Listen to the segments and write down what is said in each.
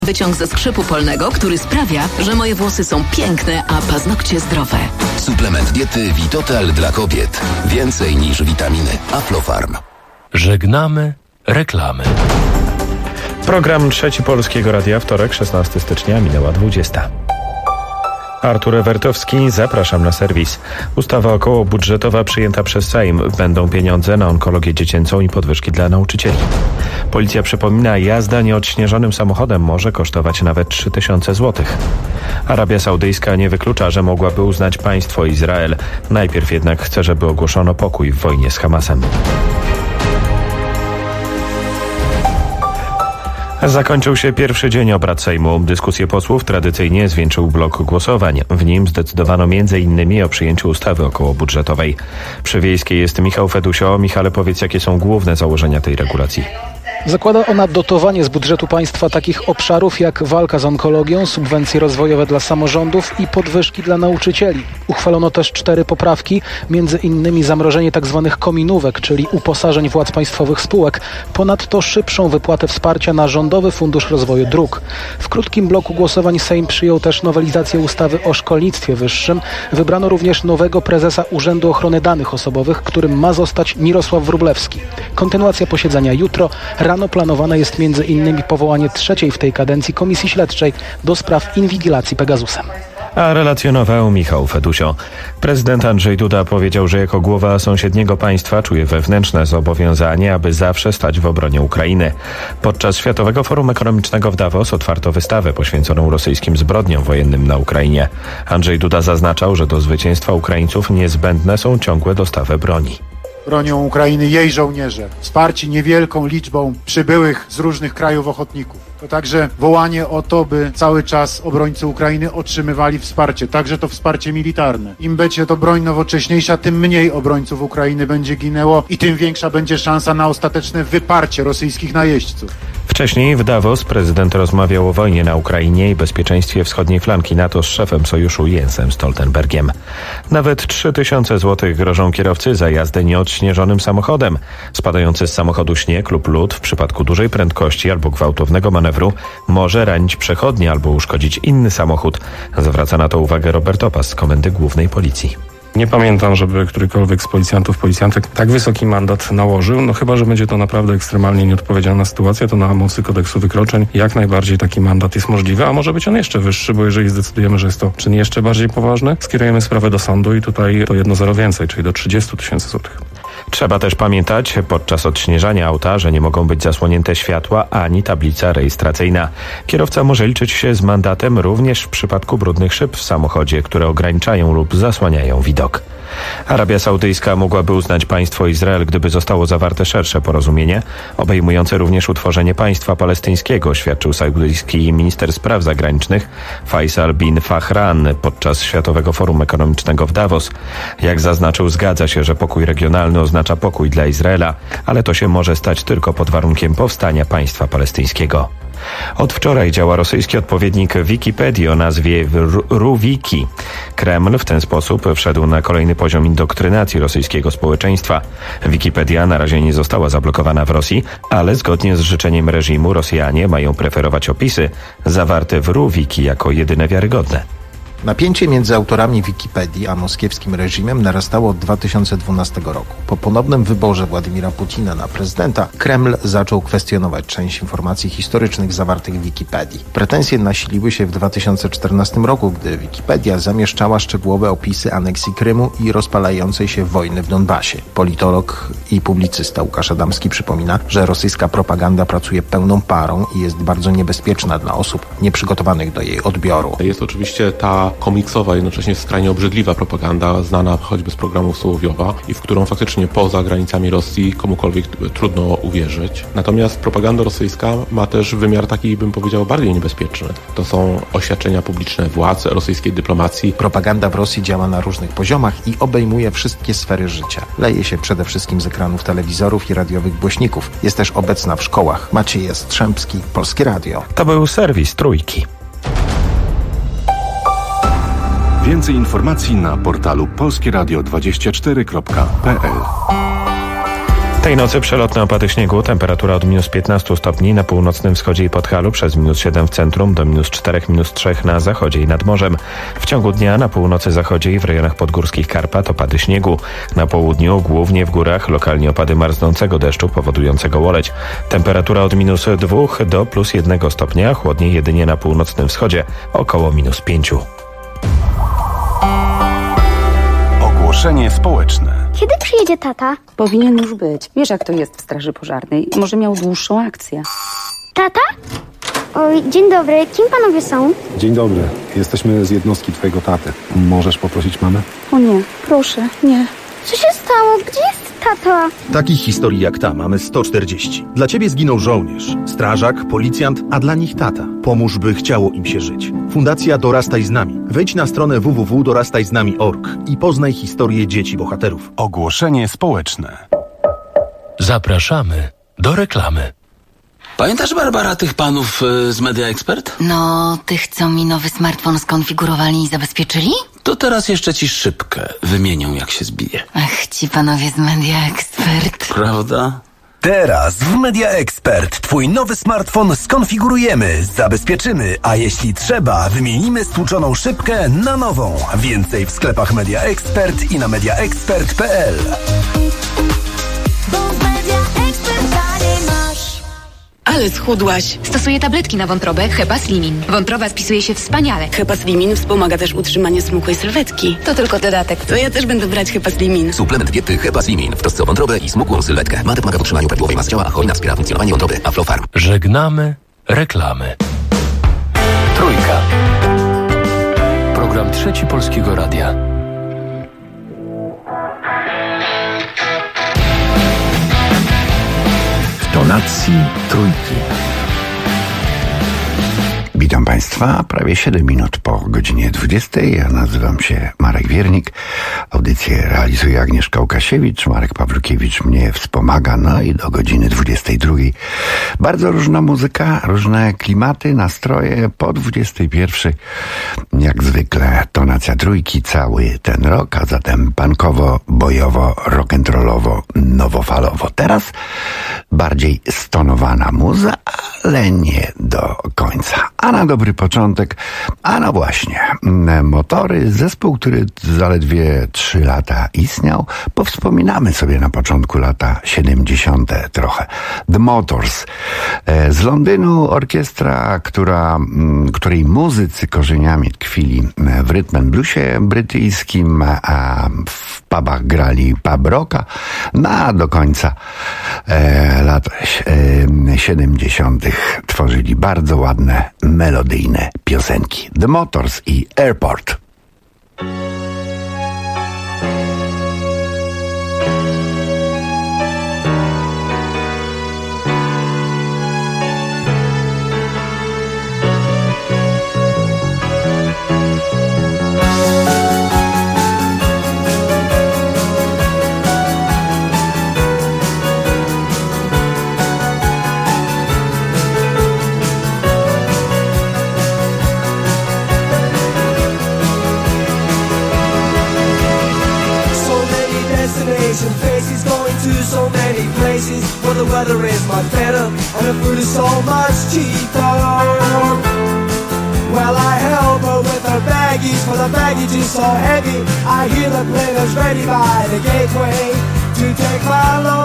Wyciąg ze skrzypu polnego, który sprawia, że moje włosy są piękne, a paznokcie zdrowe. Suplement diety Vitotal dla kobiet. Więcej niż witaminy. Aflofarm. Żegnamy reklamy. Program Trzeci Polskiego Radia, wtorek, 16 stycznia, minęła 20. Artur Ewertowski, zapraszam na serwis. Ustawa okołobudżetowa przyjęta przez Sejm. Będą pieniądze na onkologię dziecięcą i podwyżki dla nauczycieli. Policja przypomina, jazda nieodśnieżonym samochodem może kosztować nawet 3000 zł. Arabia Saudyjska nie wyklucza, że mogłaby uznać państwo Izrael. Najpierw jednak chce, żeby ogłoszono pokój w wojnie z Hamasem. Zakończył się pierwszy dzień obrad Sejmu. Dyskusję posłów tradycyjnie zwieńczył blok głosowań. W nim zdecydowano m.in. o przyjęciu ustawy okołobudżetowej. Przy Wiejskiej jest Michał Fedusio. Michale, powiedz, jakie są główne założenia tej regulacji? Zakłada ona dotowanie z budżetu państwa takich obszarów jak walka z onkologią, subwencje rozwojowe dla samorządów i podwyżki dla nauczycieli. Uchwalono też 4 poprawki, między innymi zamrożenie tzw. kominówek, czyli uposażeń władz państwowych spółek, ponadto szybszą wypłatę wsparcia na Rządowy Fundusz Rozwoju Dróg. W krótkim bloku głosowań Sejm przyjął też nowelizację ustawy o szkolnictwie wyższym. Wybrano również nowego prezesa Urzędu Ochrony Danych Osobowych, którym ma zostać Mirosław Wróblewski. Kontynuacja posiedzenia jutro. Rano planowane jest m.in. powołanie 3. w tej kadencji Komisji Śledczej do spraw inwigilacji Pegasusem. A relacjonował Michał Fedusio. Prezydent Andrzej Duda powiedział, że jako głowa sąsiedniego państwa czuje wewnętrzne zobowiązanie, aby zawsze stać w obronie Ukrainy. Podczas Światowego Forum Ekonomicznego w Davos otwarto wystawę poświęconą rosyjskim zbrodniom wojennym na Ukrainie. Andrzej Duda zaznaczał, że do zwycięstwa Ukraińców niezbędne są ciągłe dostawy broni. Bronią Ukrainy jej żołnierze, wsparci niewielką liczbą przybyłych z różnych krajów ochotników. To także wołanie o to, by cały czas obrońcy Ukrainy otrzymywali wsparcie, także to wsparcie militarne. Im będzie to broń nowocześniejsza, tym mniej obrońców Ukrainy będzie ginęło i tym większa będzie szansa na ostateczne wyparcie rosyjskich najeźdźców. Wcześniej w Davos prezydent rozmawiał o wojnie na Ukrainie i bezpieczeństwie wschodniej flanki NATO z szefem sojuszu Jensem Stoltenbergiem. Nawet 3000 zł grożą kierowcy za jazdę nieodśnieżonym samochodem. Spadający z samochodu śnieg lub lód w przypadku dużej prędkości albo gwałtownego manewru może ranić przechodnie albo uszkodzić inny samochód. Zwraca na to uwagę Robert Opas z Komendy Głównej Policji. Nie pamiętam, żeby którykolwiek z policjantek tak wysoki mandat nałożył. No chyba, że będzie to naprawdę ekstremalnie nieodpowiedzialna sytuacja, to na mocy kodeksu wykroczeń jak najbardziej taki mandat jest możliwy, a może być on jeszcze wyższy, bo jeżeli zdecydujemy, że jest to czyn jeszcze bardziej poważny, skierujemy sprawę do sądu i tutaj to 1 zero więcej, czyli do 30 000 złotych. Trzeba też pamiętać podczas odśnieżania auta, że nie mogą być zasłonięte światła ani tablica rejestracyjna. Kierowca może liczyć się z mandatem również w przypadku brudnych szyb w samochodzie, które ograniczają lub zasłaniają widok. Arabia Saudyjska mogłaby uznać państwo Izrael, gdyby zostało zawarte szersze porozumienie, obejmujące również utworzenie państwa palestyńskiego, świadczył saudyjski minister spraw zagranicznych Faisal bin Fahran podczas Światowego Forum Ekonomicznego w Davos. Jak zaznaczył, zgadza się, że pokój regionalny oznacza pokój dla Izraela, ale to się może stać tylko pod warunkiem powstania państwa palestyńskiego. Od wczoraj działa rosyjski odpowiednik Wikipedii o nazwie RuWiki. Kreml w ten sposób wszedł na kolejny poziom indoktrynacji rosyjskiego społeczeństwa. Wikipedia na razie nie została zablokowana w Rosji, ale zgodnie z życzeniem reżimu Rosjanie mają preferować opisy zawarte w RuWiki jako jedyne wiarygodne. Napięcie między autorami Wikipedii a moskiewskim reżimem narastało od 2012 roku. Po ponownym wyborze Władimira Putina na prezydenta Kreml zaczął kwestionować część informacji historycznych zawartych w Wikipedii. Pretensje nasiliły się w 2014 roku, gdy Wikipedia zamieszczała szczegółowe opisy aneksji Krymu i rozpalającej się wojny w Donbasie. Politolog i publicysta Łukasz Adamski przypomina, że rosyjska propaganda pracuje pełną parą i jest bardzo niebezpieczna dla osób nieprzygotowanych do jej odbioru. Jest oczywiście ta komiksowa, jednocześnie skrajnie obrzydliwa propaganda, znana choćby z programu Sołowiowa i w którą faktycznie poza granicami Rosji komukolwiek trudno uwierzyć. Natomiast propaganda rosyjska ma też wymiar taki, bym powiedział, bardziej niebezpieczny. To są oświadczenia publiczne władz, rosyjskiej dyplomacji. Propaganda w Rosji działa na różnych poziomach i obejmuje wszystkie sfery życia. Leje się przede wszystkim z ekranów telewizorów i radiowych głośników. Jest też obecna w szkołach. Maciej Jastrzębski, Polskie Radio. To był serwis Trójki. Więcej informacji na portalu polskieradio24.pl. Tej nocy przelotne opady śniegu, temperatura od minus 15 stopni na północnym wschodzie i Podhalu, przez minus 7 w centrum do minus 4, minus 3 na zachodzie i nad morzem. W ciągu dnia na północy zachodzie i w rejonach podgórskich Karpat opady śniegu. Na południu, głównie w górach, lokalnie opady marznącego deszczu powodującego łoleć. Temperatura od minus 2 do plus 1 stopnia, chłodniej jedynie na północnym wschodzie, około minus 5. Ogłoszenie społeczne. Kiedy przyjedzie tata? Powinien już być. Wiesz, jak to jest w straży pożarnej. Może miał dłuższą akcję. Tata? Oj, dzień dobry. Kim panowie są? Dzień dobry. Jesteśmy z jednostki twojego taty. Możesz poprosić mamę? O nie, proszę, nie. Co się stało? Gdzie jest tata? Takich historii jak ta mamy 140. Dla ciebie zginął żołnierz, strażak, policjant, a dla nich tata. Pomóż, by chciało im się żyć. Fundacja Dorastaj z nami. Wejdź na stronę www.dorastajznami.org i poznaj historię dzieci bohaterów. Ogłoszenie społeczne. Zapraszamy do reklamy. Pamiętasz, Barbara, tych panów z Media Expert? No, tych, co mi nowy smartfon skonfigurowali i zabezpieczyli? To teraz jeszcze ci szybkę wymienią, jak się zbije. Ach, ci panowie z Media Expert. Prawda? Teraz w Media Expert twój nowy smartfon skonfigurujemy, zabezpieczymy, a jeśli trzeba, wymienimy stłuczoną szybkę na nową. Więcej w sklepach Media Expert i na mediaexpert.pl. Ale schudłaś. Stosuję tabletki na wątrobę Hepaslimin. Wątroba spisuje się wspaniale. Hepaslimin wspomaga też utrzymanie smukłej sylwetki. To tylko dodatek. To ja też będę brać Hepaslimin. Suplement diety Hepaslimin w trosce o wątrobę i smukłą sylwetkę. Ma pomaga w utrzymaniu prawidłowej masy ciała, a cholina wspiera funkcjonowanie wątroby. Aflofarm. Żegnamy reklamy. Trójka. Program Trzeci Polskiego Radia. Tonacji trójki. Witam Państwa, prawie 7 minut po godzinie 20. Ja nazywam się Marek Wiernik. Audycję realizuje Agnieszka Łukasiewicz, Marek Pawlukiewicz mnie wspomaga, no i do godziny 22. Bardzo różna muzyka, różne klimaty, nastroje. Po 21 jak zwykle tonacja trójki cały ten rok, a zatem punkowo, bojowo, rock'n'rollowo, nowofalowo. Teraz bardziej stonowana muza, ale nie do końca. A na dobry początek, a no właśnie, Motory, zespół, który zaledwie 3 lata istniał, powspominamy sobie na początku lata 70. trochę. The Motors. Z Londynu orkiestra, której muzycy korzeniami tkwili w rhythm and bluesie brytyjskim, a w pubach grali pub rocka, no a do końca lat 70. tworzyli bardzo ładne, melodyjne piosenki. The Motors i Airport. Faces going to so many places where the weather is much better and the food is so much cheaper. Well, I help her with her baggage, for the baggage is so heavy. I hear the players ready by the gateway to take my love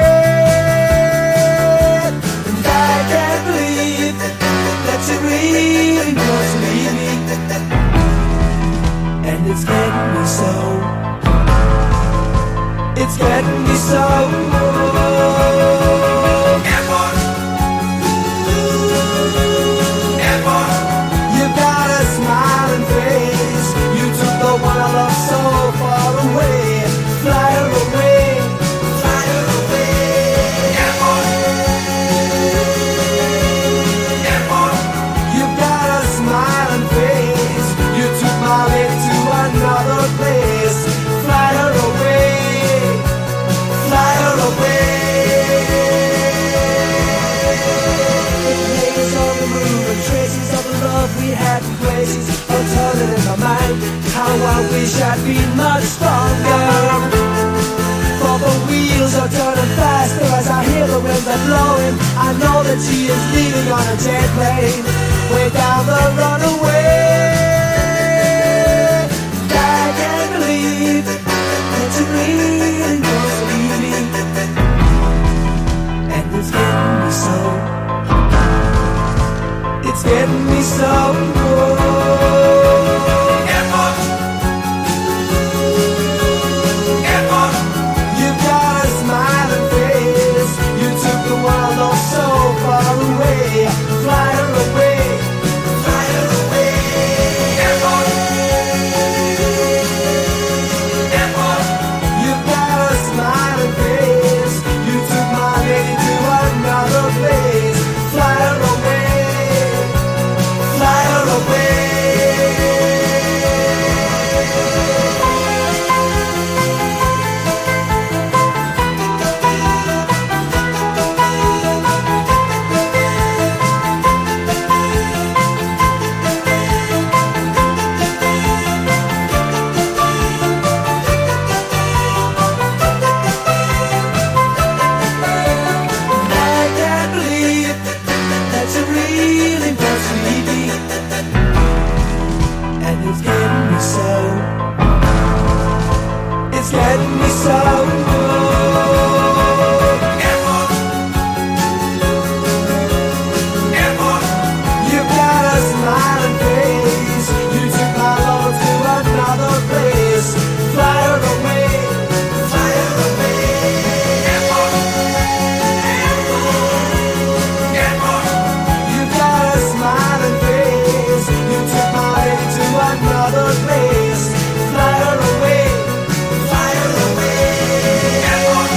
away. And I can't believe that she really wants to leave me. And it's getting me so. It's getting me so. Airport. Airport. You got a smiling face. You took the one I love so far away. Fly her away. Fly her away. Airport. Airport. You got a smiling face. You took my lady to another place. Fly her away. Fly her away. The places on the moon and traces of the love we had in places are turning in my mind. How I wish I'd been much stronger. For the wheels are turning faster as I hear the winds are blowing. I know that she is leaving on a jet plane, way down the runaway. I can't believe that you're leaving so easy, and it's getting me so. It's getting me so good. Airport. You've got a smiling face. You took the world all so far away. Fly her away. Fly her away. Airport. You've got a smiling face. You took my lady to another place. Fly her away. Fly her away. I can't believe that you're really so sleepy, and it's getting me so. It's getting me so good. Airport. You've got a smiling face. You took my love to another place. Fly her away. Fly her away. Airport. You've got a smiling face. You took my lady to another place. Fly her away. Fly her away. Airport.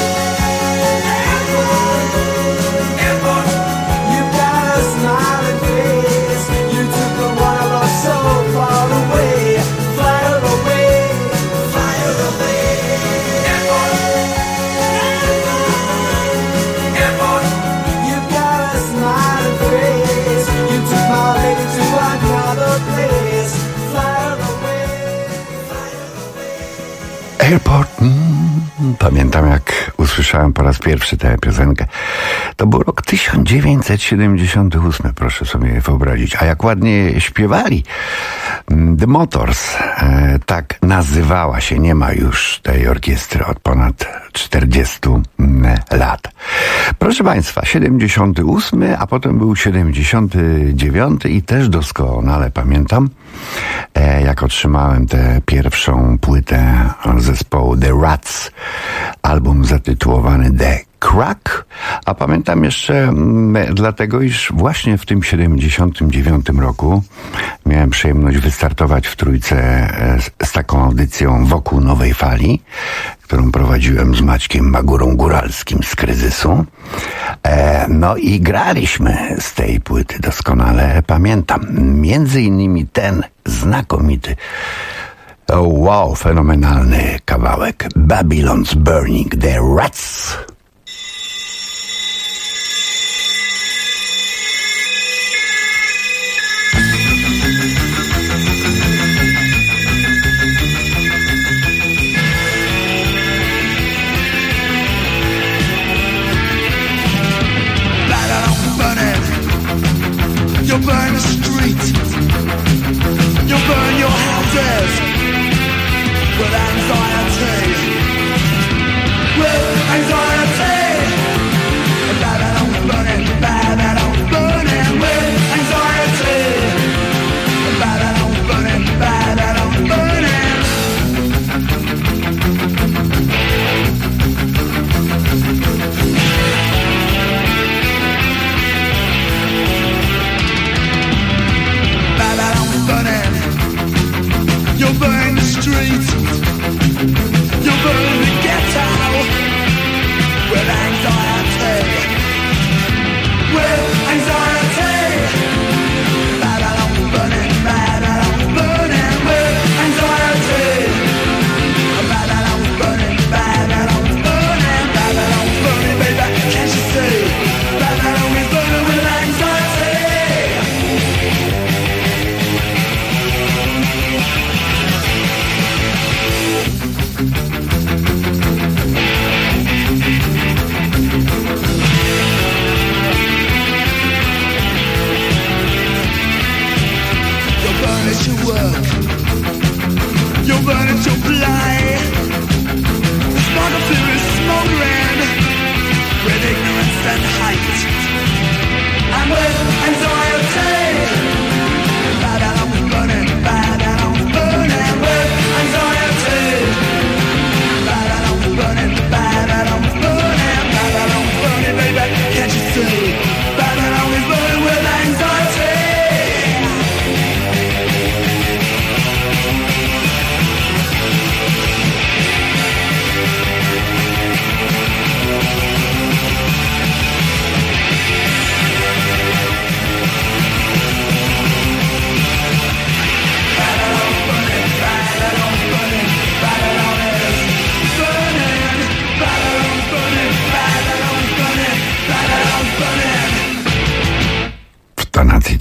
You've got a smiling face. You took the one I love so far away. Fly her away. Fly her away. Airport. You've got a smiling face. You took my lady to another place. Fly her away. Airport. Pamiętam, jak usłyszałem po raz pierwszy tę piosenkę. To był rok 1978, proszę sobie wyobrazić. A jak ładnie śpiewali. The Motors, tak nazywała się, nie ma już tej orkiestry od ponad 40 lat. Proszę Państwa, 78, a potem był 79 i też doskonale pamiętam, jak otrzymałem tę pierwszą płytę zespołu The Rats, album zatytułowany The Crack, a pamiętam jeszcze dlatego, iż właśnie w tym 79 roku miałem przyjemność wystartować w Trójce z taką audycją Wokół Nowej Fali, którą prowadziłem z Maćkiem Magurą Góralskim z Kryzysu. No i graliśmy z tej płyty, doskonale pamiętam. Między innymi ten znakomity, wow, fenomenalny kawałek Babylon's Burning, The Rats. You'll burn the street, you'll burn your houses with anxiety, with anxiety.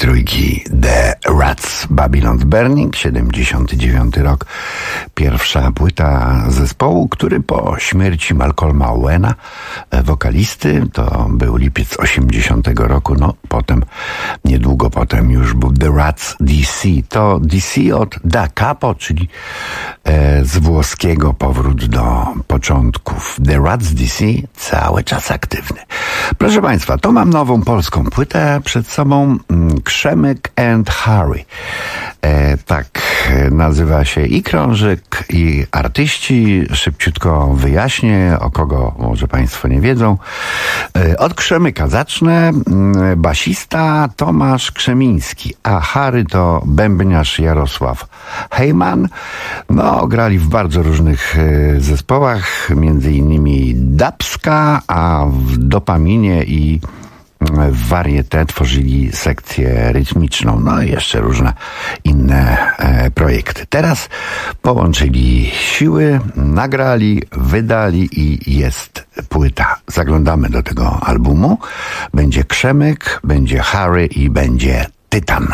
trójki The Rats, Babylon's Burning, 79 rok. Pierwsza płyta zespołu, który po śmierci Malcolma Owena, wokalisty, to był lipiec 80 roku, no potem, niedługo potem już był The Rats DC. To DC od Da Capo, czyli z włoskiego powrót do początków. The Rats DC cały czas aktywny. Proszę Państwa, to mam nową polską płytę przed sobą, Krzemyk and Harry. Tak nazywa się i krążyk, i artyści. Szybciutko wyjaśnię, o kogo może Państwo nie wiedzą. Od Krzemyka zacznę. Basista Tomasz Krzemiński, a Harry to bębniarz Jarosław Hejman. No, grali w bardzo różnych zespołach, między innymi Dubska, a w Dopaminie i w Varieté tworzyli sekcję rytmiczną, no i jeszcze różne inne projekty. Teraz połączyli siły, nagrali, wydali i jest płyta. Zaglądamy do tego albumu. Będzie Krzemyk, będzie Harry i będzie Tytan.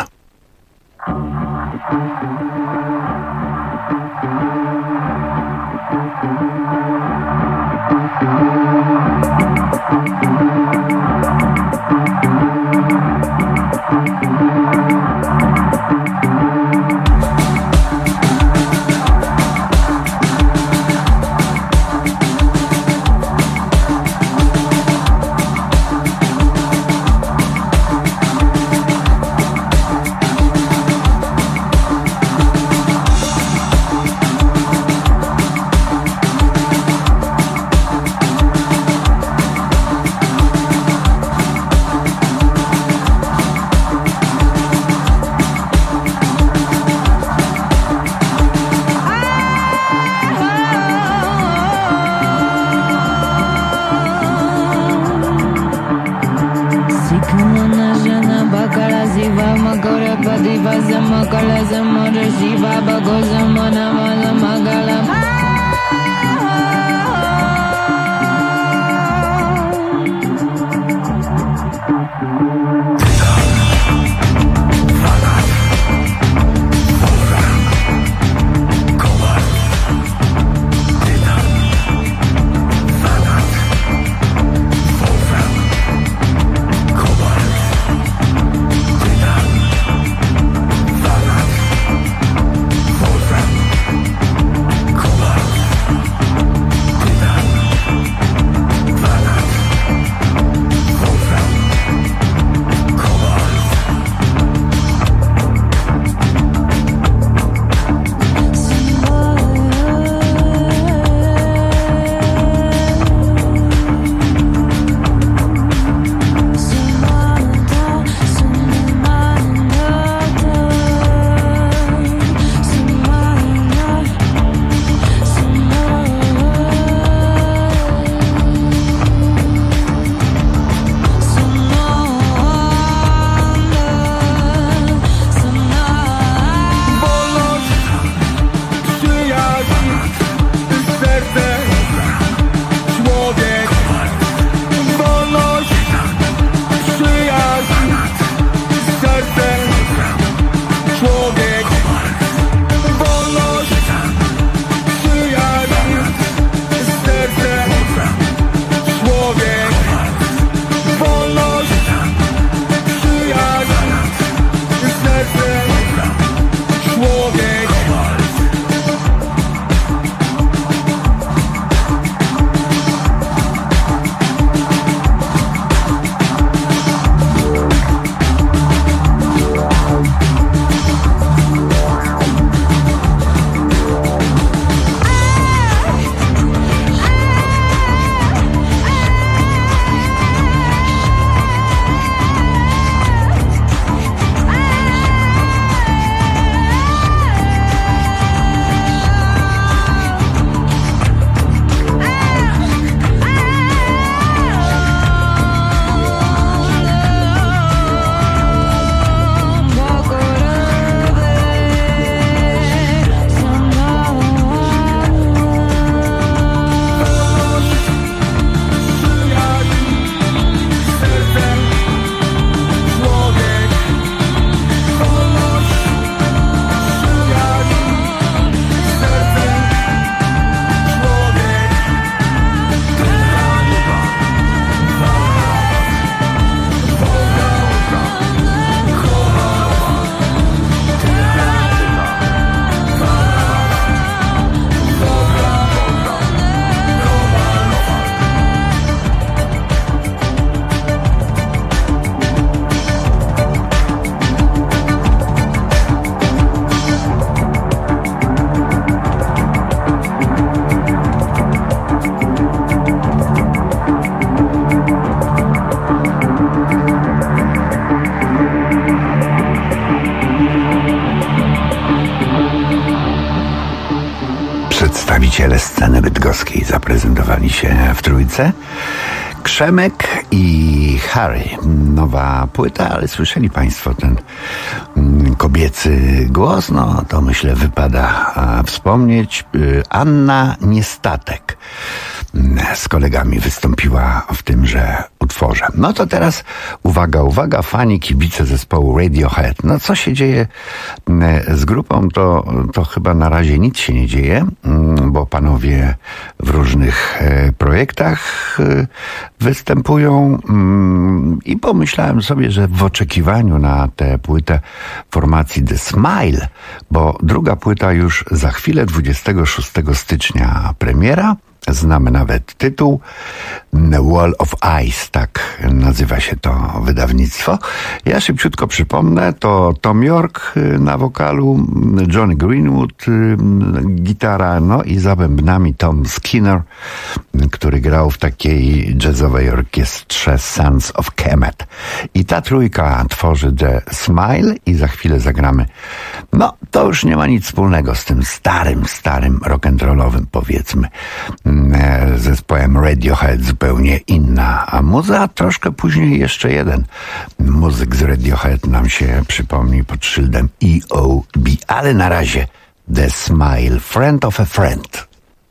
przedstawiciele sceny bydgoskiej zaprezentowali się w trójce. Krzemek i Harry. Nowa płyta, ale słyszeli Państwo ten kobiecy głos? No to myślę wypada wspomnieć. Anna Niestatek z kolegami wystąpiła w tymże utworze. No to teraz uwaga, fani, kibice zespołu Radiohead. No co się dzieje z grupą? To chyba na razie nic się nie dzieje, bo panowie w różnych projektach występują i pomyślałem sobie, że w oczekiwaniu na tę płytę formacji The Smile, bo druga płyta już za chwilę, 26 stycznia premiera, znamy nawet tytuł, Wall of Ice, tak nazywa się to wydawnictwo. Ja szybciutko przypomnę, to Tom York na wokalu, Johnny Greenwood gitara, no i za bębnami Tom Skinner, który grał w takiej jazzowej orkiestrze Sons of Kemet. I ta trójka tworzy The Smile i za chwilę zagramy. No, to już nie ma nic wspólnego z tym starym rock'n'rollowym, powiedzmy, zespołem Radiohead, zupełnie inna muza. Troszkę później jeszcze jeden muzyk z Radiohead nam się przypomni pod szyldem EOB, ale na razie The Smile, Friend of a Friend.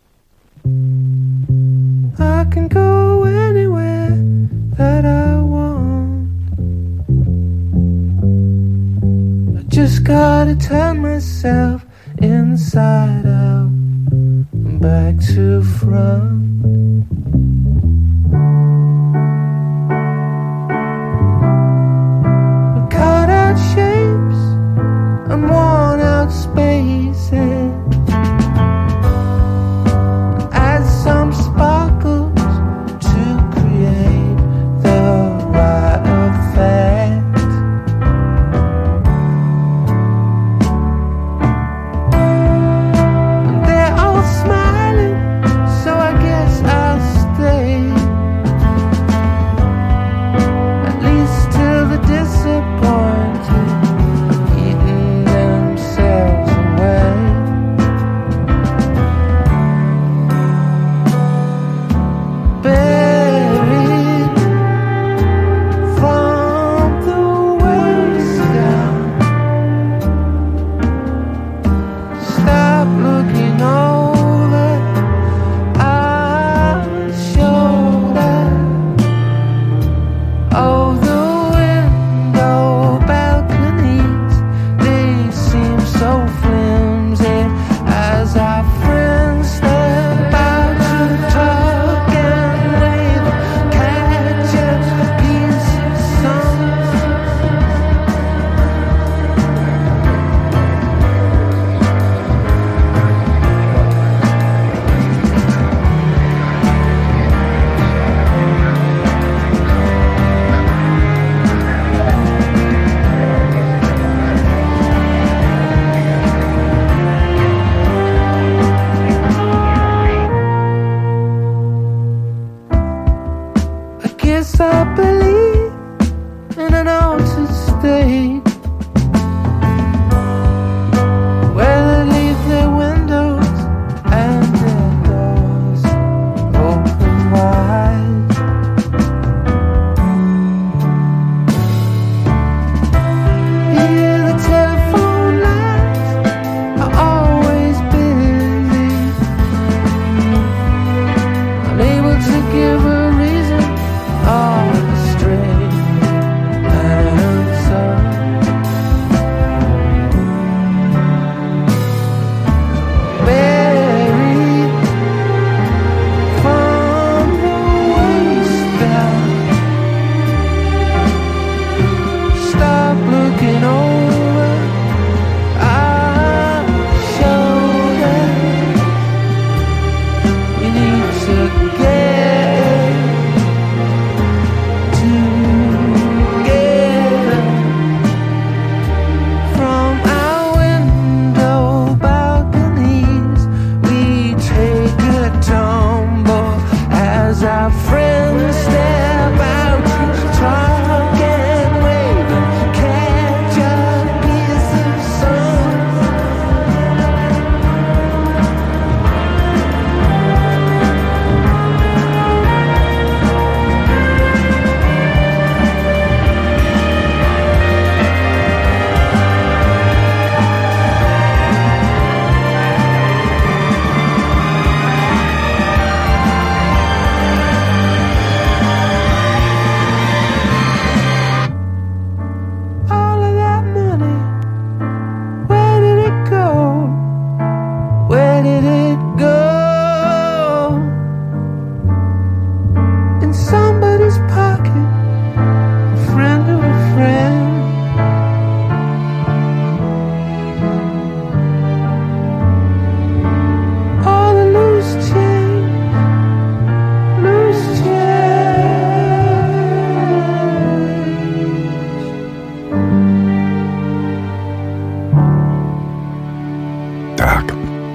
I can go anywhere that I want. I just gotta turn myself inside out, back to front. Cut out shapes and worn out spaces, add some sparkles to create the right effect. And they're all smiling, so I guess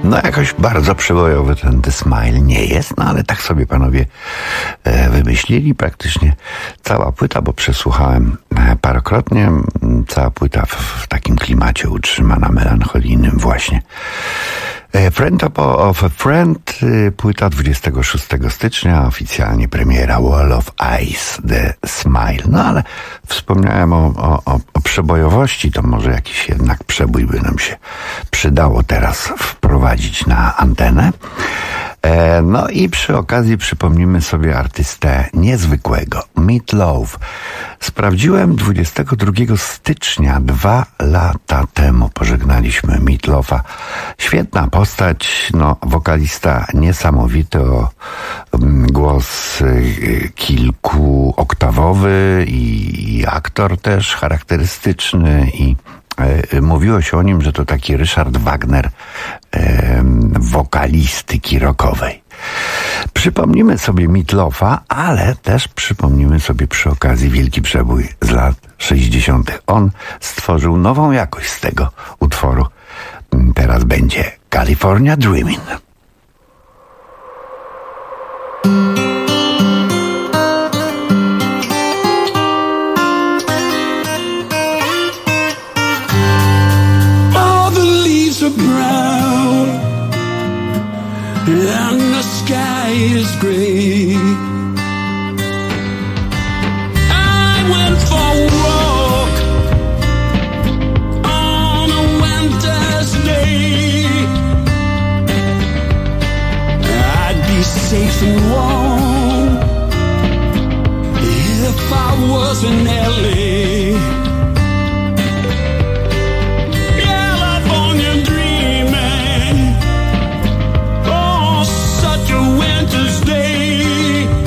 No jakoś bardzo przebojowy ten The Smile nie jest, no ale tak sobie panowie wymyślili. Praktycznie cała płyta, bo przesłuchałem parokrotnie, cała płyta w takim klimacie utrzymana, melancholijnym właśnie. Friend of a Friend, płyta 26 stycznia, oficjalnie premiera Wall of Ice, The Smile. No ale wspomniałem o przebojowości, to może jakiś jednak przebój by nam się przydało teraz wprowadzić na antenę. No i przy okazji przypomnimy sobie artystę niezwykłego, Meat Loaf. Sprawdziłem 22 stycznia, 2 lata temu pożegnaliśmy Meat Loafa. Świetna postać, no wokalista niesamowity, głos kilkuoktawowy i aktor też charakterystyczny i mówiło się o nim, że to taki Richard Wagner wokalistyki rockowej. Przypomnimy sobie Meat Loafa, ale też przypomnimy sobie przy okazji wielki przebój z lat 60. On stworzył nową jakość z tego utworu. Teraz będzie California Dreamin'. Brown and the sky is gray. I went for a walk on a winter's day. I'd be safe and warm if I was in LA. Winter's day.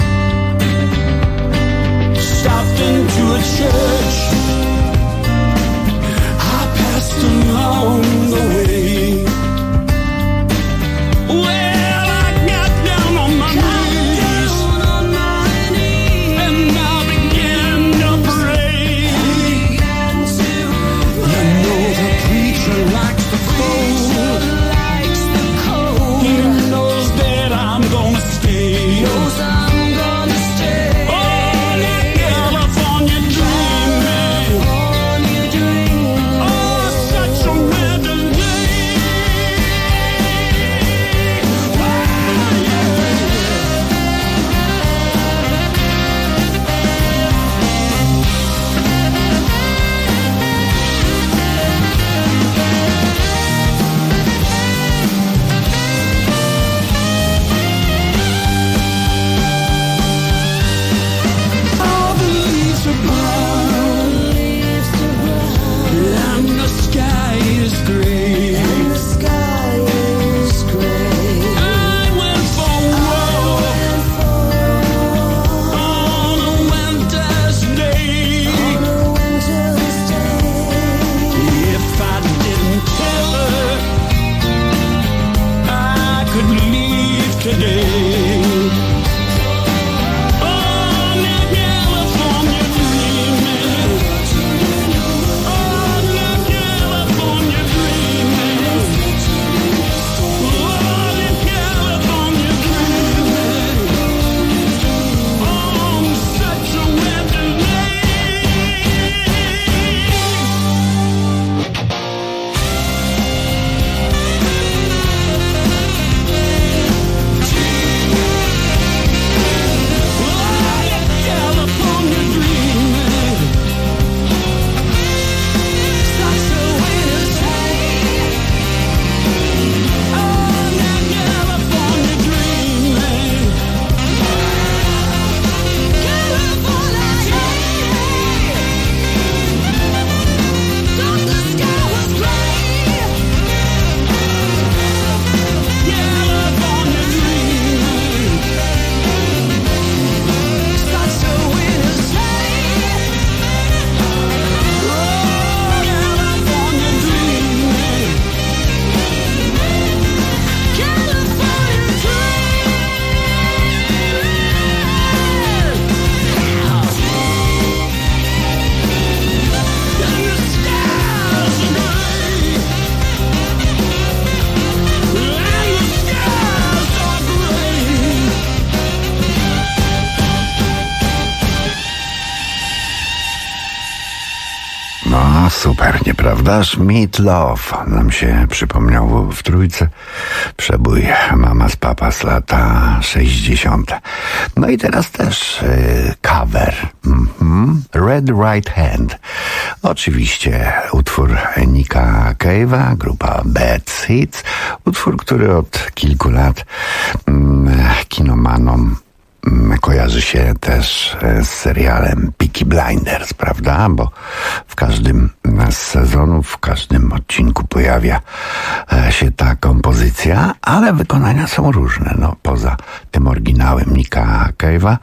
super, nieprawdaż? Meat Love nam się przypomniał w trójce. Przebój Mama z Papa z lata 60. No i teraz też cover. Red Right Hand. Oczywiście utwór Nicka Cave'a, grupa Bad Seeds. Utwór, który od kilku lat kinomanom kojarzy się też z serialem Peaky Blinders, prawda? Bo w każdym z sezonów, w każdym odcinku pojawia się ta kompozycja, ale wykonania są różne. No, poza tym oryginałem Nicka Cave'a,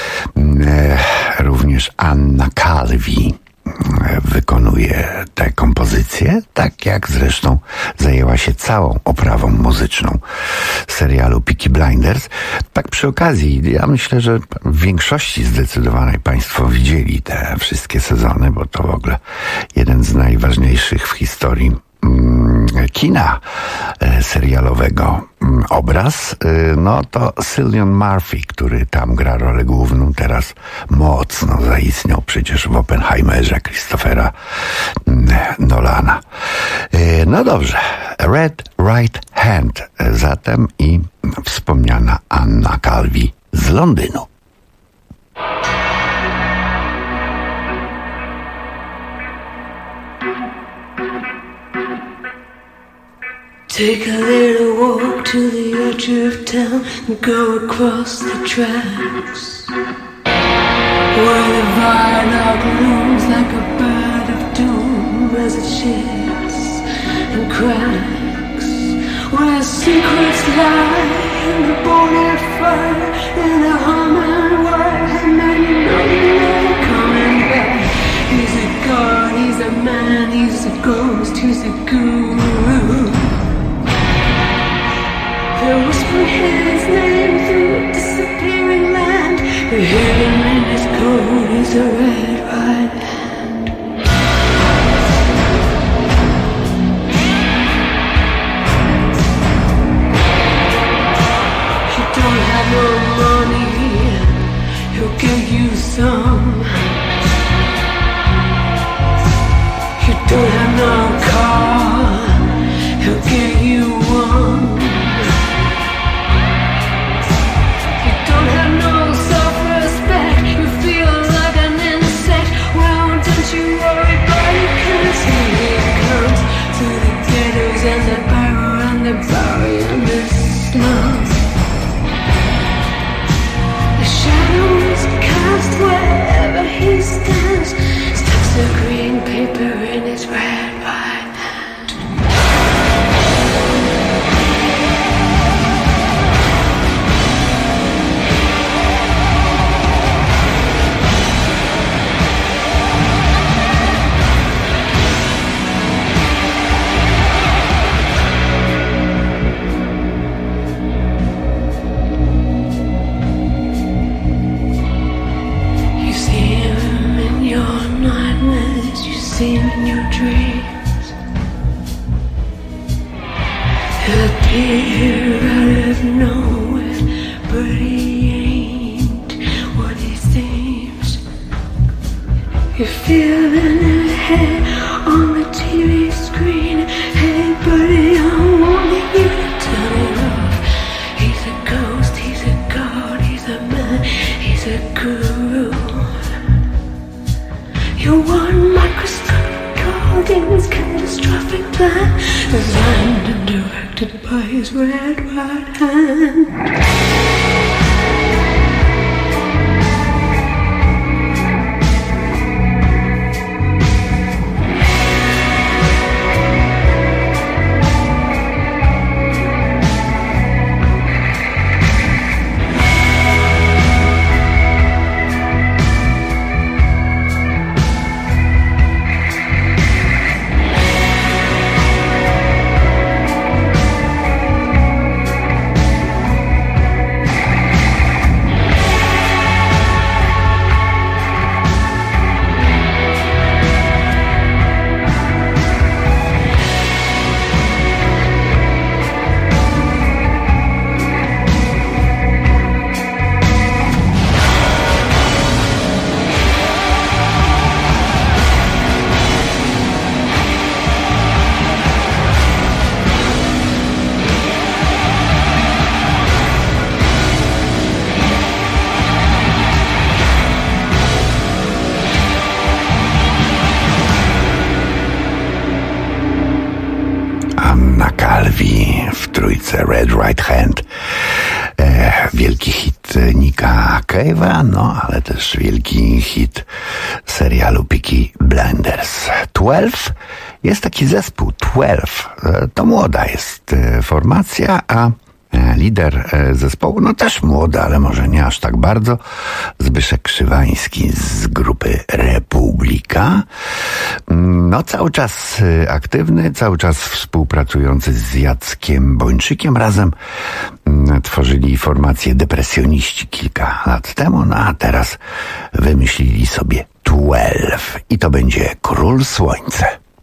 również Anna Calvi wykonuje te kompozycje, tak jak zresztą zajęła się całą oprawą muzyczną serialu Peaky Blinders. Tak przy okazji, ja myślę, że w większości zdecydowanej Państwo widzieli te wszystkie sezony, bo to w ogóle jeden z najważniejszych w historii kina serialowego obraz, no to Cillian Murphy, który tam gra rolę główną, teraz mocno zaistniał przecież w Oppenheimerze Christophera Nolana. No dobrze, Red Right Hand zatem i wspomniana Anna Calvi z Londynu. Take a little walk to the edge of town and go across the tracks, where the viaduct looms like a bird of doom as it shifts and cracks, where secrets lie in the bonnet fire, in the humming wire, and then you know you ain't coming back. He's a god, he's a man, he's a ghost, he's a guru. They'll whisper his name through a disappearing land. They hear him in his coat, he's a red right hand. You don't have no money, he'll give you some. You don't have no car, he'll give you one. And the barrow and the barrier and the slums. The shadows cast wherever he stands, stuffs the green paper in his red right hand. See him in your dreams. He'll appear out of nowhere, but he ain't what he seems. You feel in his head on the TV screen. Hey buddy, I want you to turn it off. He's a ghost, he's a god, he's a man, he's a guru. You're one microscopic cog in his catastrophic plan, designed and directed by his red right hand. Anna Calvi w trójce Red Right Hand. Wielki hit Nicka Cave'a, no ale też wielki hit serialu Peaky Blinders. 12 jest taki zespół 12. To młoda jest formacja, a lider zespołu, no też młody, ale może nie aż tak bardzo, Zbyszek Krzywański z grupy Republika. No cały czas aktywny, cały czas współpracujący z Jackiem Bończykiem. Razem tworzyli formację Depresjoniści kilka lat temu, no a teraz wymyślili sobie 12 i to będzie Król Słońce.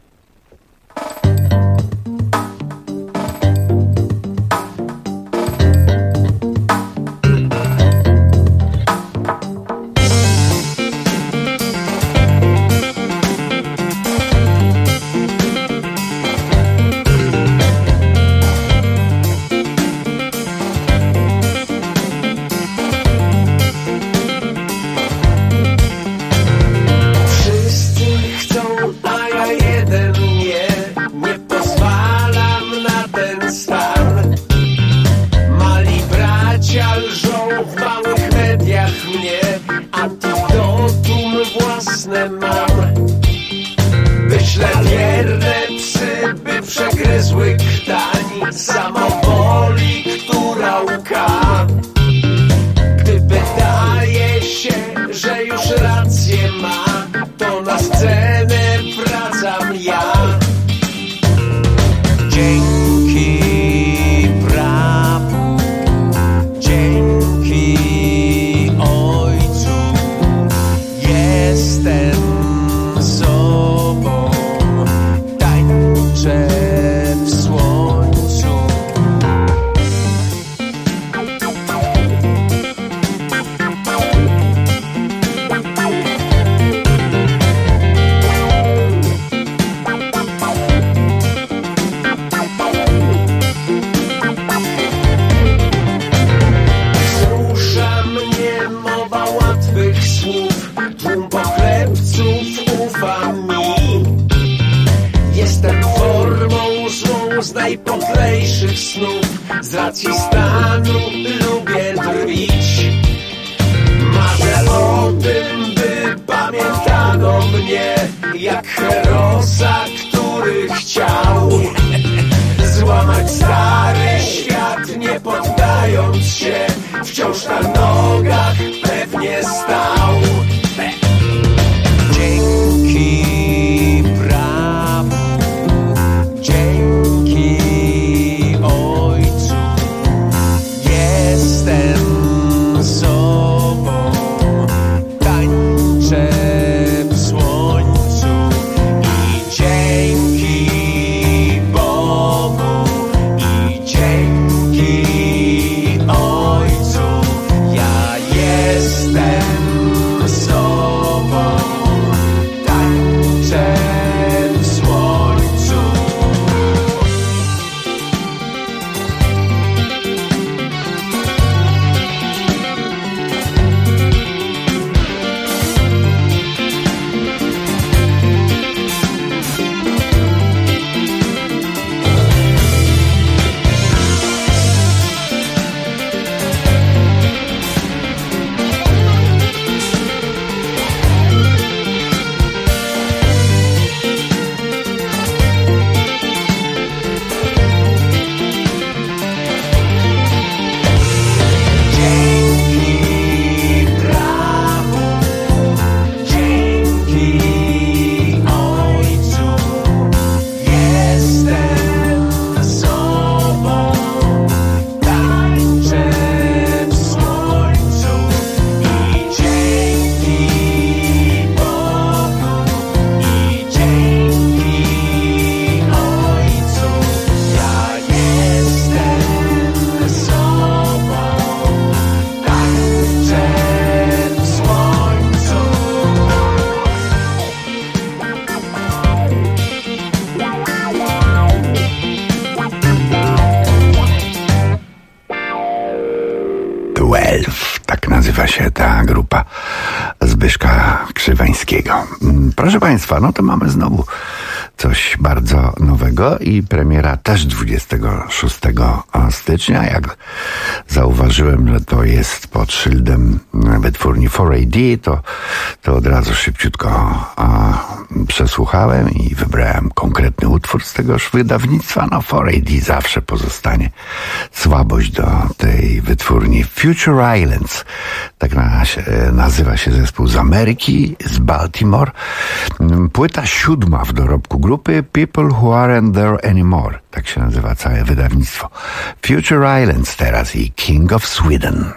Wyślę wierne psy, by przegryzły krtani samowoli, która łka. Gdy wydaje się, że już rację ma, to na scenę wracam ja. Dzięki prawu, dzięki ojcu, jestem sobą, tańczę w słońcu. Wzrusza mnie mowa łatwych słów, tłum pochlebców ufa mi. Jestem formą złą z najpodlejszych snów, z racji stanu lubię drwić. Marzę o tym, by pamiętano mnie jak herosa, który chciał złamać stary świat, nie poddając się, wciąż na nogach pewnie stał. Dzięki prawu, dzięki ojcu, jestem sobą, tańczę w słońcu. I dzięki Bogu, i dzięki ojcu, ja jestem sobą, tańczę w słońcu. Dzięki prawu, dzięki ojcu, jestem sobą, tańczę w słońcu. I dzięki Bogu, i dzięki ojcu, ja jestem sobą, tańczę w słońcu. Tak nazywa się ta grupa. Zbyszek Zbyszka Krzywańskiego. Proszę Państwa, no to mamy znowu coś bardzo nowego i premiera też 26 stycznia. Jak zauważyłem, że to jest pod szyldem wytwórni 4AD, to od razu szybciutko przesłuchałem i wybrałem konkretny utwór z tegoż wydawnictwa. No 4AD zawsze pozostanie słabość do tej wytwórni. Future Islands, tak nazywa się zespół z Ameryki, z Baltimore. Płyta 7 w dorobku grupy People Who Aren't There Anymore. Tak się nazywa całe wydawnictwo. Future Islands teraz i King of Sweden.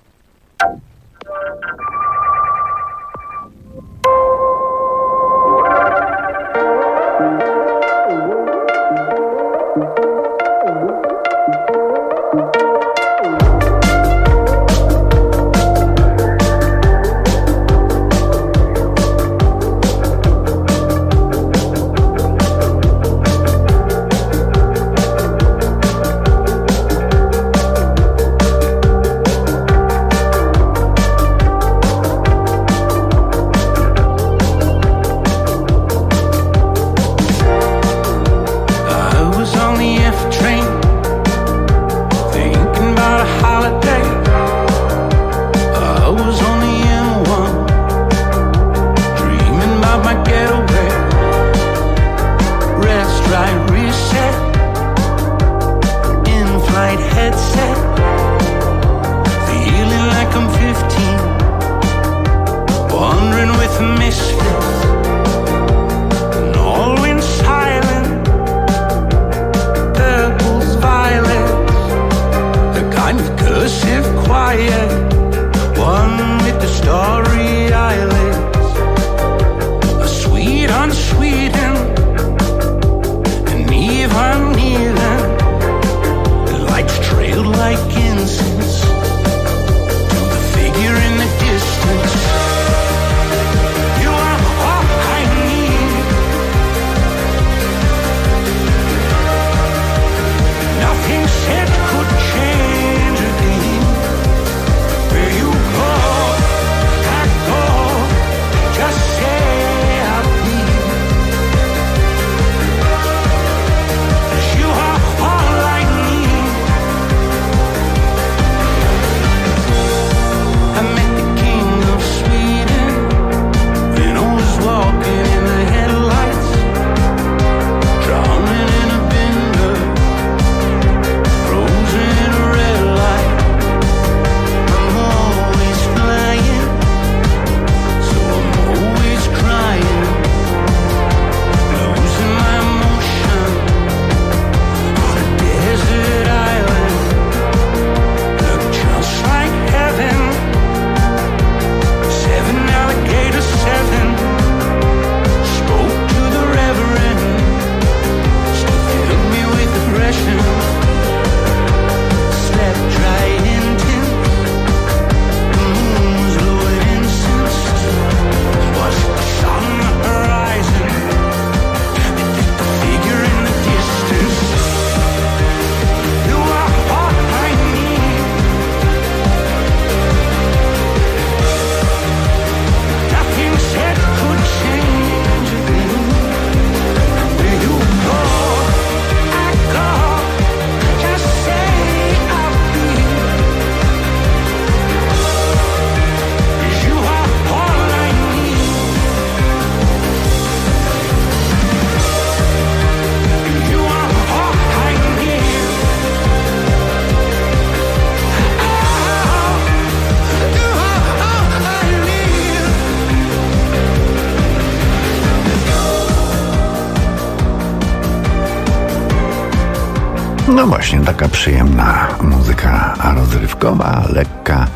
No właśnie, taka przyjemna muzyka rozrywkowa, lekka,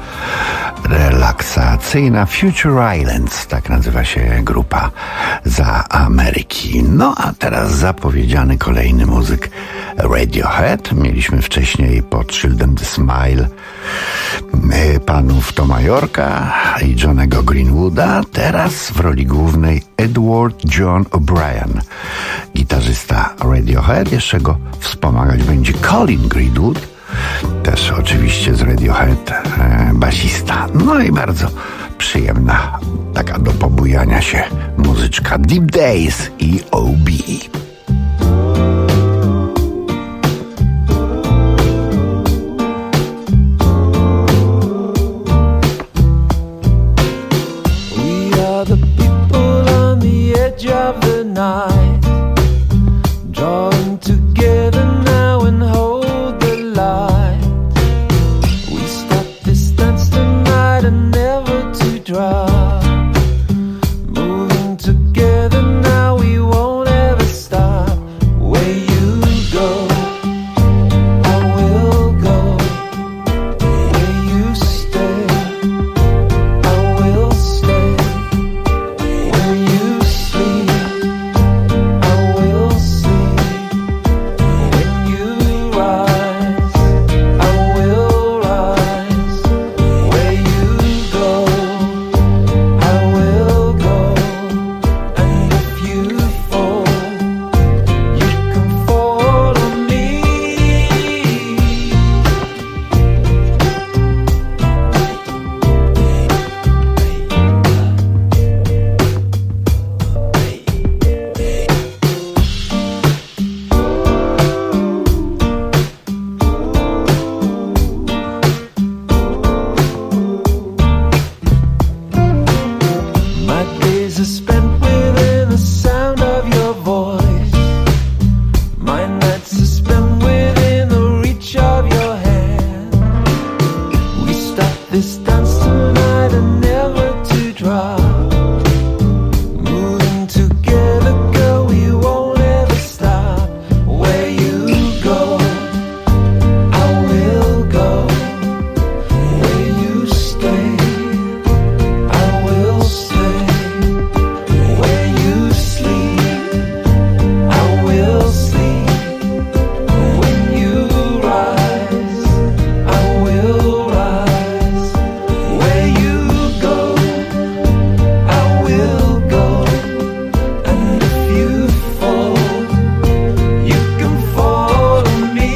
relaksacyjna. Future Islands, tak nazywa się grupa za Ameryki. No a teraz zapowiedziany kolejny muzyk Radiohead. Mieliśmy wcześniej pod szyldem The Smile panów Toma Yorka i Johnego Greenwooda. Teraz w roli głównej Edward John O'Brien, gitarzysta Radiohead. Jeszcze go wspomagać będzie Colin Greenwood, też oczywiście z Radiohead, basista. No i bardzo przyjemna, taka do pobujania się muzyczka. Deep Days i OB. Of the night, drawing together now and hold the light. We start this dance tonight and never to drop. Moving together now, we won't ever stop. Where you go, I will go. Where you stay, I will stay. Where you sleep, I will sleep. When you rise, I will rise. Where you go, I will go. And if you fall, you can follow me. My days are spent within the sound of your voice. My nights are spent within the reach of your hand. We start this dance tonight and never to drop. Moving together, girl, we won't ever stop. Where you go, I will go. Where you stay, I will stay. Where you sleep, I will sleep. When you rise, I will rise. Where you go, I will go. And if you fall, you can follow me.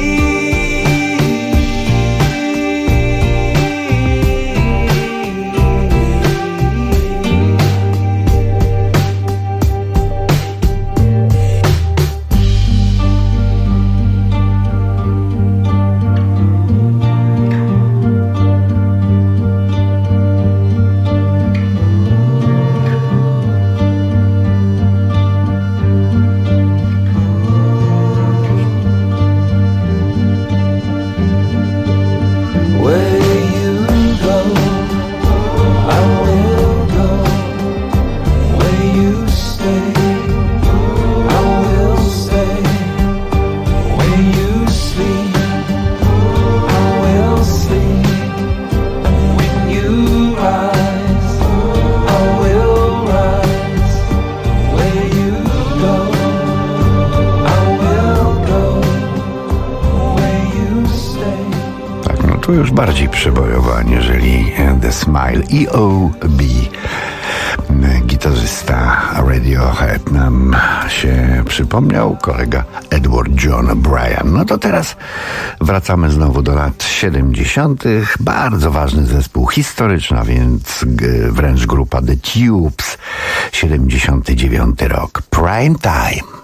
Where you go, I will go. Where you stay, I will stay. Where you sleep, I will sleep. And when you rise, I will rise. Where you go, I will go. Where you stay. Tak, no tu już bardziej przebojowo aniżeli The Smile. EOB, gitarzysta Radiohead, nam się przypomniał, kolega Edward John Bryan. No to teraz wracamy znowu do lat 70. Bardzo ważny zespół, historyczna, więc wręcz grupa The Tubes. 79 rok, Prime Time.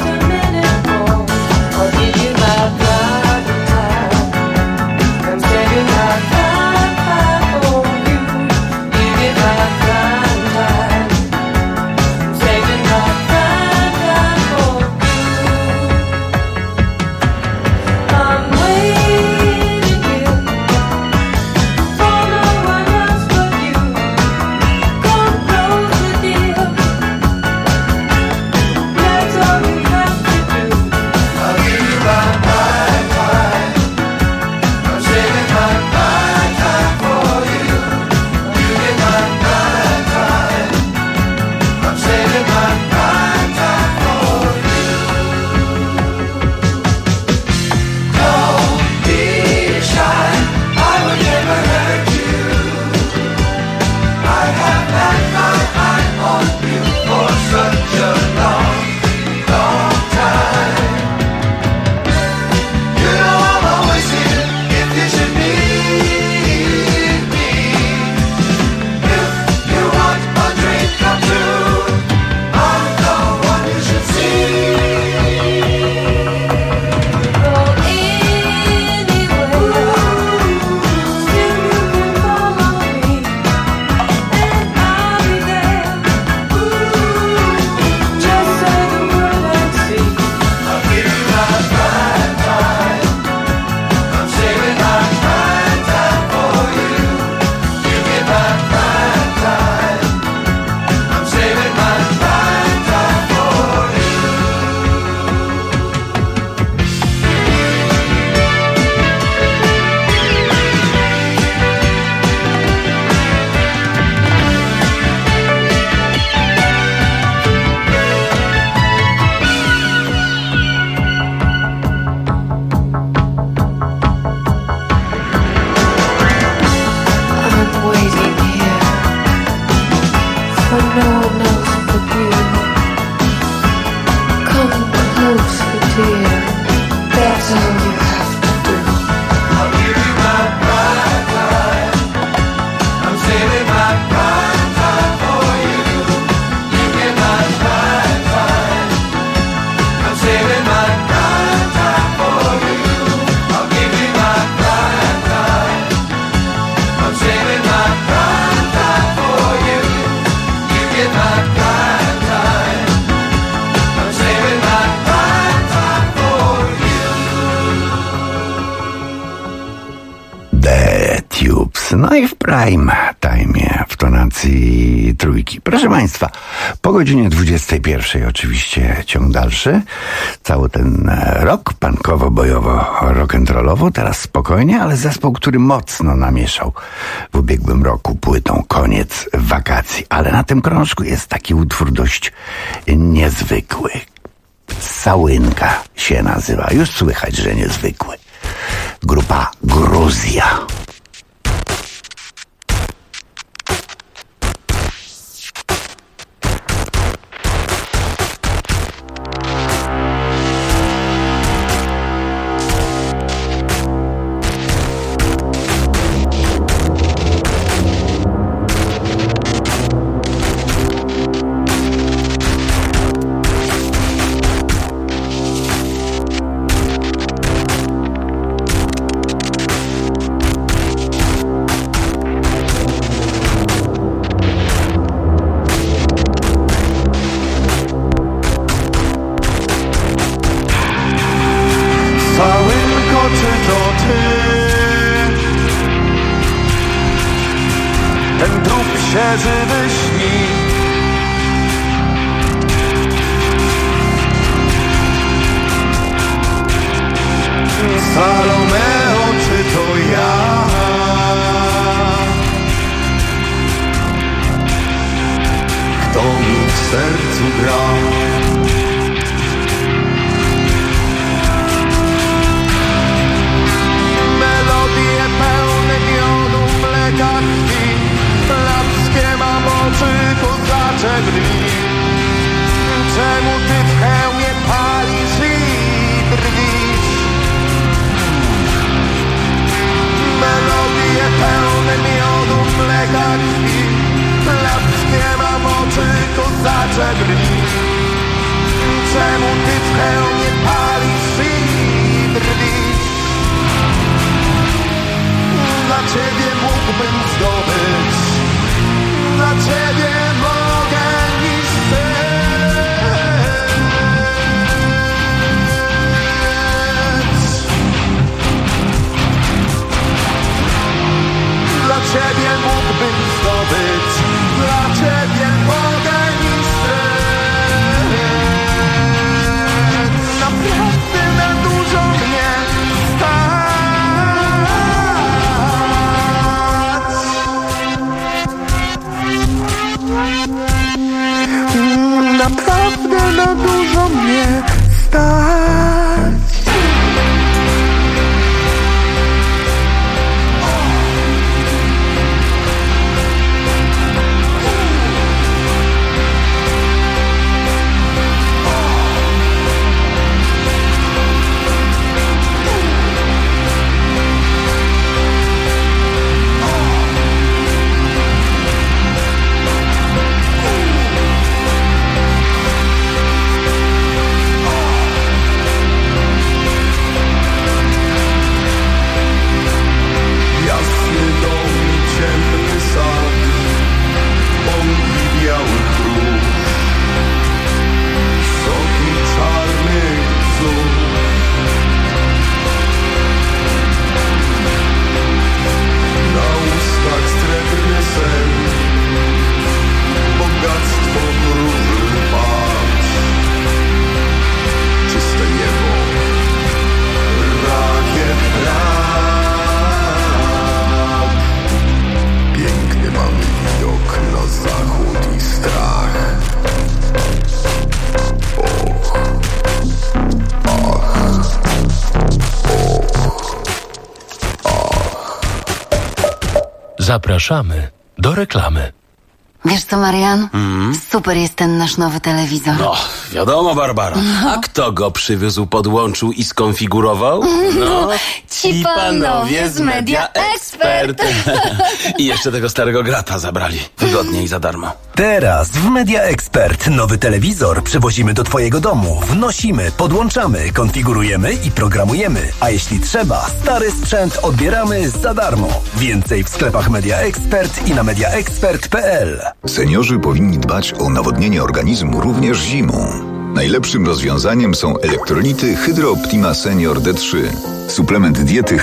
I'll give you my private time. Come stand Prime Time w tonacji Trójki. Proszę Państwa, po godzinie 21 oczywiście ciąg dalszy. Cały ten rok punkowo-bojowo-rock'n'rollowo, teraz spokojnie, ale zespół, który mocno namieszał w ubiegłym roku płytą Koniec wakacji. Ale na tym krążku jest taki utwór dość niezwykły. Sałynka się nazywa. Już słychać, że niezwykły. Grupa Gruzja. Ten trup się żywy śni. Salomeo, czy to ja? Kto mi w sercu gra? Melodie pełne miodu, mleka, krwi. Lapskie mam oczy, kozacze brwi. Czemu ty w hełmie palisz i drwisz? Melodie pełne miodu, mleka, krwi. Lapskie mam oczy, kozacze brwi. Czemu ty w hełmie palisz i drwisz? Dla ciebie mógłbym zdobyć, dla ciebie mogę niż chcesz. Dla ciebie mógłbym zdobyć, dla ciebie mogę niż chcesz. Naprawdę na dużo mnie naprawdę na dużo mnie stać. Zapraszamy do reklamy. Wiesz co, Marian? Super jest ten nasz nowy telewizor. No, wiadomo, Barbara. A kto go przywiózł, podłączył i skonfigurował? No, ci panowie z Media Expert. I jeszcze tego starego grata zabrali. Wygodnie i za darmo. Teraz w Media Expert nowy telewizor przywozimy do Twojego domu. Wnosimy, podłączamy, konfigurujemy i programujemy. A jeśli trzeba, stary sprzęt odbieramy za darmo. Więcej w sklepach Media Expert i na mediaexpert.pl. Seniorzy powinni dbać o nawodnienie organizmu również zimą. Najlepszym rozwiązaniem są elektrolity Hydro Optima Senior D3. Suplement diety